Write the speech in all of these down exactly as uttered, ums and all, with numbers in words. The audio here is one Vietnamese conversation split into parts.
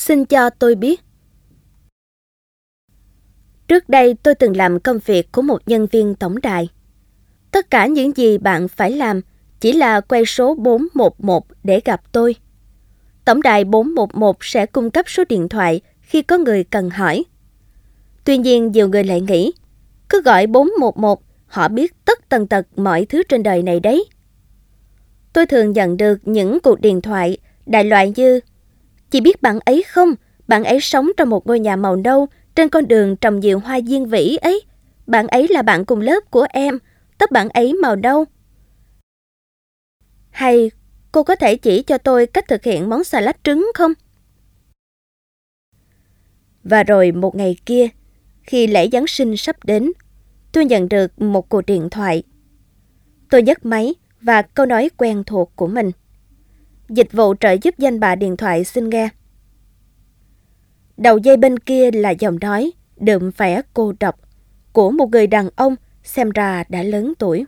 Xin cho tôi biết. Trước đây tôi từng làm công việc của một nhân viên tổng đài. Tất cả những gì bạn phải làm chỉ là quay số bốn một một để gặp tôi. Tổng đài bốn một một sẽ cung cấp số điện thoại khi có người cần hỏi. Tuy nhiên nhiều người lại nghĩ, cứ gọi bốn một một, họ biết tất tần tật mọi thứ trên đời này đấy. Tôi thường nhận được những cuộc điện thoại đại loại như: chị biết bạn ấy không? Bạn ấy sống trong một ngôi nhà màu nâu trên con đường trồng nhiều hoa diên vĩ ấy. Bạn ấy là bạn cùng lớp của em, tóc bạn ấy màu nâu. Hay cô có thể chỉ cho tôi cách thực hiện món salad trứng không? Và rồi một ngày kia, khi lễ Giáng sinh sắp đến, tôi nhận được một cuộc điện thoại. Tôi nhấc máy và câu nói quen thuộc của mình. Dịch vụ trợ giúp danh bạ điện thoại xin nghe. Đầu dây bên kia là giọng nói đượm vẻ cô độc của một người đàn ông xem ra đã lớn tuổi.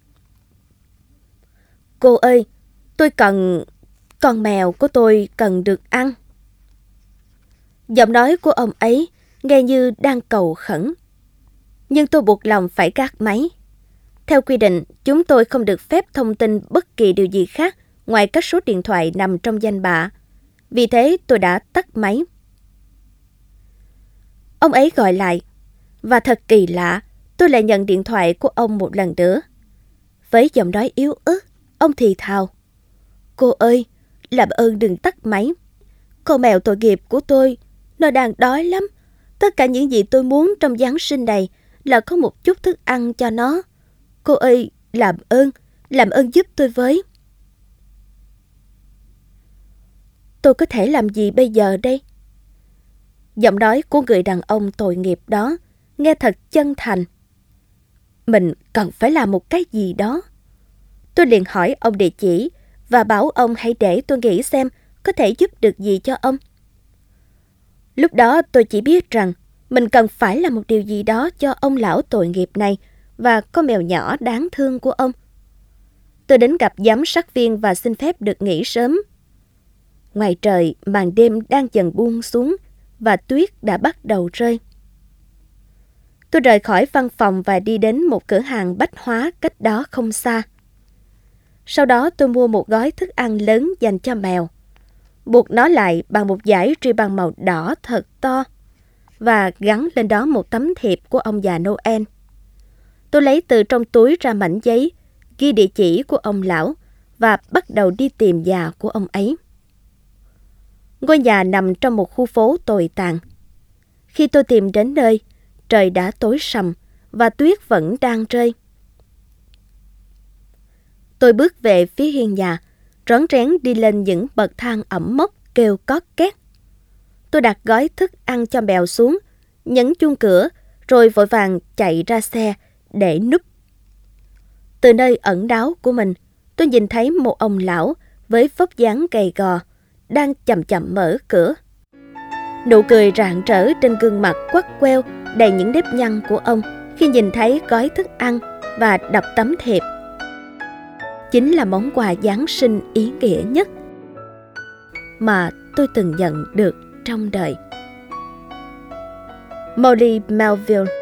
Cô ơi, tôi cần... con mèo của tôi cần được ăn. Giọng nói của ông ấy nghe như đang cầu khẩn. Nhưng tôi buộc lòng phải gác máy. Theo quy định, chúng tôi không được phép thông tin bất kỳ điều gì khác ngoài các số điện thoại nằm trong danh bạ. Vì thế tôi đã tắt máy. Ông ấy gọi lại. Và thật kỳ lạ, tôi lại nhận điện thoại của ông một lần nữa. Với giọng nói yếu ớt, ông thì thào. Cô ơi, làm ơn đừng tắt máy. Con mèo tội nghiệp của tôi, nó đang đói lắm. Tất cả những gì tôi muốn trong Giáng sinh này là có một chút thức ăn cho nó. Cô ơi, làm ơn, làm ơn giúp tôi với. Tôi có thể làm gì bây giờ đây? Giọng nói của người đàn ông tội nghiệp đó nghe thật chân thành. Mình cần phải làm một cái gì đó. Tôi liền hỏi ông địa chỉ và bảo ông hãy để tôi nghĩ xem có thể giúp được gì cho ông. Lúc đó tôi chỉ biết rằng mình cần phải làm một điều gì đó cho ông lão tội nghiệp này và con mèo nhỏ đáng thương của ông. Tôi đến gặp giám sát viên và xin phép được nghỉ sớm. Ngoài trời, màn đêm đang dần buông xuống và tuyết đã bắt đầu rơi. Tôi rời khỏi văn phòng và đi đến một cửa hàng bách hóa cách đó không xa. Sau đó tôi mua một gói thức ăn lớn dành cho mèo, buộc nó lại bằng một dải ri băng màu đỏ thật to và gắn lên đó một tấm thiệp của ông già Noel. Tôi lấy từ trong túi ra mảnh giấy, ghi địa chỉ của ông lão và bắt đầu đi tìm nhà của ông ấy. Ngôi nhà nằm trong một khu phố tồi tàn. Khi tôi tìm đến nơi, trời đã tối sầm và tuyết vẫn đang rơi. Tôi bước về phía hiên nhà, rón rén đi lên những bậc thang ẩm mốc kêu cót két. Tôi đặt gói thức ăn cho mèo xuống, nhấn chuông cửa, rồi vội vàng chạy ra xe để núp. Từ nơi ẩn náu của mình, tôi nhìn thấy một ông lão với vóc dáng gầy gò, đang chậm chậm mở cửa. Nụ cười rạng rỡ trên gương mặt quắt queo đầy những nếp nhăn của ông khi nhìn thấy gói thức ăn và đọc tấm thiệp. Chính là món quà Giáng sinh ý nghĩa nhất mà tôi từng nhận được trong đời. Molly Melville.